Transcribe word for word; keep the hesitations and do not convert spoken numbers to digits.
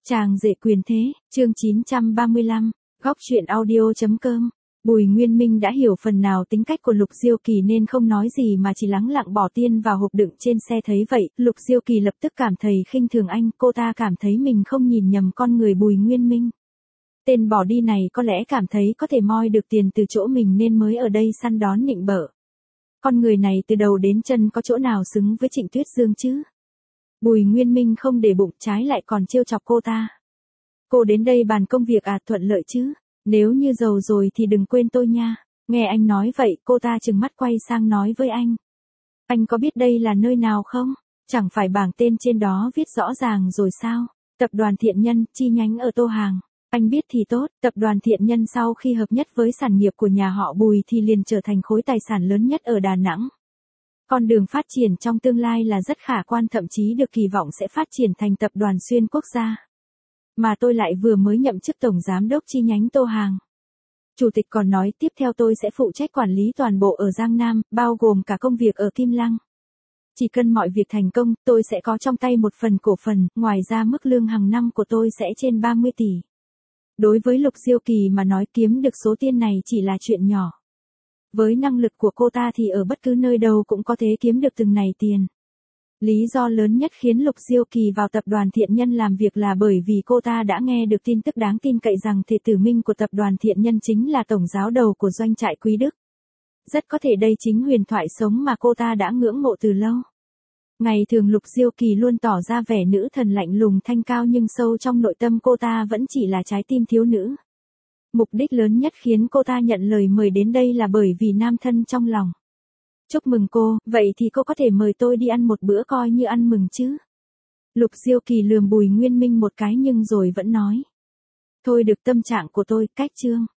Chàng rể quyền thế, chương chín trăm ba mươi lăm, góc truyện audio chấm com. Bùi Nguyên Minh đã hiểu phần nào tính cách của Lục Diêu Kỳ nên không nói gì mà chỉ lắng lặng bỏ tiền vào hộp đựng trên xe. Thấy vậy, Lục Diêu Kỳ lập tức cảm thấy khinh thường anh, cô ta cảm thấy mình không nhìn nhầm con người Bùi Nguyên Minh. Tên bỏ đi này có lẽ cảm thấy có thể moi được tiền từ chỗ mình nên mới ở đây săn đón nịnh bợ. Con người này từ đầu đến chân có chỗ nào xứng với Trịnh Tuyết Dương chứ? Bùi Nguyên Minh không để bụng, trái lại còn trêu chọc cô ta. Cô đến đây bàn công việc à, thuận lợi chứ? Nếu như giàu rồi thì đừng quên tôi nha. Nghe anh nói vậy, cô ta trừng mắt quay sang nói với anh. Anh có biết đây là nơi nào không? Chẳng phải bảng tên trên đó viết rõ ràng rồi sao? Tập đoàn Thiện Nhân, chi nhánh ở Tô Hàng. Anh biết thì tốt, tập đoàn Thiện Nhân sau khi hợp nhất với sản nghiệp của nhà họ Bùi thì liền trở thành khối tài sản lớn nhất ở Đà Nẵng. Con đường phát triển trong tương lai là rất khả quan, thậm chí được kỳ vọng sẽ phát triển thành tập đoàn xuyên quốc gia. Mà tôi lại vừa mới nhậm chức tổng giám đốc chi nhánh Tô Hàng. Chủ tịch còn nói tiếp theo tôi sẽ phụ trách quản lý toàn bộ ở Giang Nam, bao gồm cả công việc ở Kim Lăng. Chỉ cần mọi việc thành công, tôi sẽ có trong tay một phần cổ phần, ngoài ra mức lương hàng năm của tôi sẽ trên ba mươi tỷ. Đối với Lục Diêu Kỳ mà nói, kiếm được số tiền này chỉ là chuyện nhỏ. Với năng lực của cô ta thì ở bất cứ nơi đâu cũng có thể kiếm được từng này tiền. Lý do lớn nhất khiến Lục Diêu Kỳ vào tập đoàn Thiện Nhân làm việc là bởi vì cô ta đã nghe được tin tức đáng tin cậy rằng Thệ Tử Minh của tập đoàn Thiện Nhân chính là tổng giáo đầu của doanh trại Quý Đức. Rất có thể đây chính huyền thoại sống mà cô ta đã ngưỡng mộ từ lâu. Ngày thường Lục Diêu Kỳ luôn tỏ ra vẻ nữ thần lạnh lùng thanh cao, nhưng sâu trong nội tâm cô ta vẫn chỉ là trái tim thiếu nữ. Mục đích lớn nhất khiến cô ta nhận lời mời đến đây là bởi vì nam thân trong lòng. Chúc mừng cô, vậy thì cô có thể mời tôi đi ăn một bữa coi như ăn mừng chứ? Lục Diêu Kỳ lườm Bùi Nguyên Minh một cái nhưng rồi vẫn nói. Thôi được, tâm trạng của tôi, cách chương.